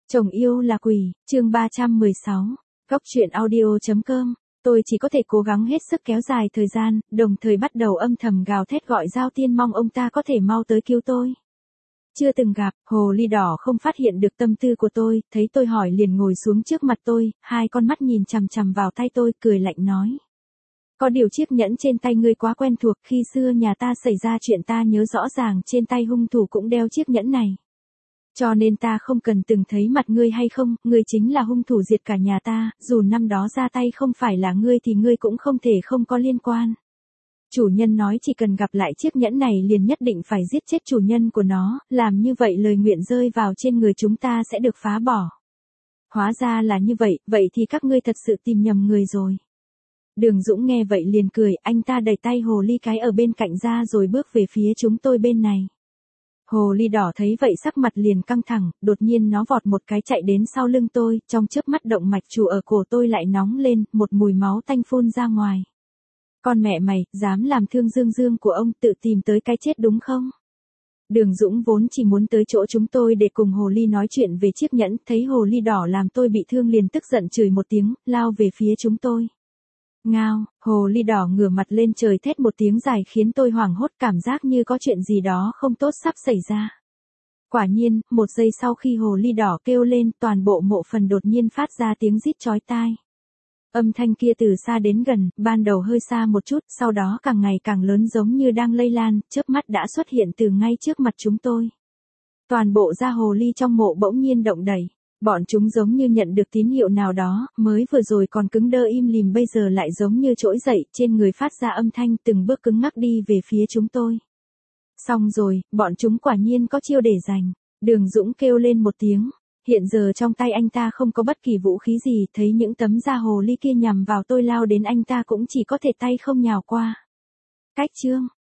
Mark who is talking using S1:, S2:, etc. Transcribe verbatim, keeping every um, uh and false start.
S1: Chồng yêu là quỷ, chương ba trăm mười sáu, góc truyện audio chấm com. Tôi chỉ có thể cố gắng hết sức kéo dài thời gian, đồng thời bắt đầu âm thầm gào thét gọi Giao Tiên mong ông ta có thể mau tới cứu tôi. Chưa từng gặp, hồ ly đỏ không phát hiện được tâm tư của tôi, thấy tôi hỏi liền ngồi xuống trước mặt tôi, hai con mắt nhìn chằm chằm vào tay tôi, cười lạnh nói. Có điều chiếc nhẫn trên tay ngươi quá quen thuộc, khi xưa nhà ta xảy ra chuyện ta nhớ rõ ràng trên tay hung thủ cũng đeo chiếc nhẫn này. Cho nên ta không cần từng thấy mặt ngươi hay không, ngươi chính là hung thủ diệt cả nhà ta, dù năm đó ra tay không phải là ngươi thì ngươi cũng không thể không có liên quan. Chủ nhân nói chỉ cần gặp lại chiếc nhẫn này liền nhất định phải giết chết chủ nhân của nó, làm như vậy lời nguyện rơi vào trên người chúng ta sẽ được phá bỏ. Hóa ra là như vậy, vậy thì các ngươi thật sự tìm nhầm người rồi. Đường Dũng nghe vậy liền cười, anh ta đẩy tay hồ ly cái ở bên cạnh ra rồi bước về phía chúng tôi bên này. Hồ ly đỏ thấy vậy sắc mặt liền căng thẳng, đột nhiên nó vọt một cái chạy đến sau lưng tôi, trong chớp mắt động mạch chủ ở cổ tôi lại nóng lên, một mùi máu tanh phun ra ngoài. Con mẹ mày, dám làm thương Dương Dương của ông, tự tìm tới cái chết đúng không? Đường Dũng vốn chỉ muốn tới chỗ chúng tôi để cùng hồ ly nói chuyện về chiếc nhẫn, thấy hồ ly đỏ làm tôi bị thương liền tức giận chửi một tiếng, lao về phía chúng tôi. Ngao, hồ ly đỏ ngửa mặt lên trời thét một tiếng dài khiến tôi hoảng hốt, cảm giác như có chuyện gì đó không tốt sắp xảy ra. Quả nhiên, một giây sau khi hồ ly đỏ kêu lên, toàn bộ mộ phần đột nhiên phát ra tiếng rít chói tai. Âm thanh kia từ xa đến gần, ban đầu hơi xa một chút, sau đó càng ngày càng lớn giống như đang lây lan, chớp mắt đã xuất hiện từ ngay trước mặt chúng tôi. Toàn bộ da hồ ly trong mộ bỗng nhiên động đẩy. Bọn chúng giống như nhận được tín hiệu nào đó, mới vừa rồi còn cứng đơ im lìm bây giờ lại giống như trỗi dậy, trên người phát ra âm thanh từng bước cứng ngắc đi về phía chúng tôi. Xong rồi, bọn chúng quả nhiên có chiêu để giành. Đường Dũng kêu lên một tiếng. Hiện giờ trong tay anh ta không có bất kỳ vũ khí gì, thấy những tấm da hồ ly kia nhằm vào tôi lao đến anh ta cũng chỉ có thể tay không nhào qua. Cách chương.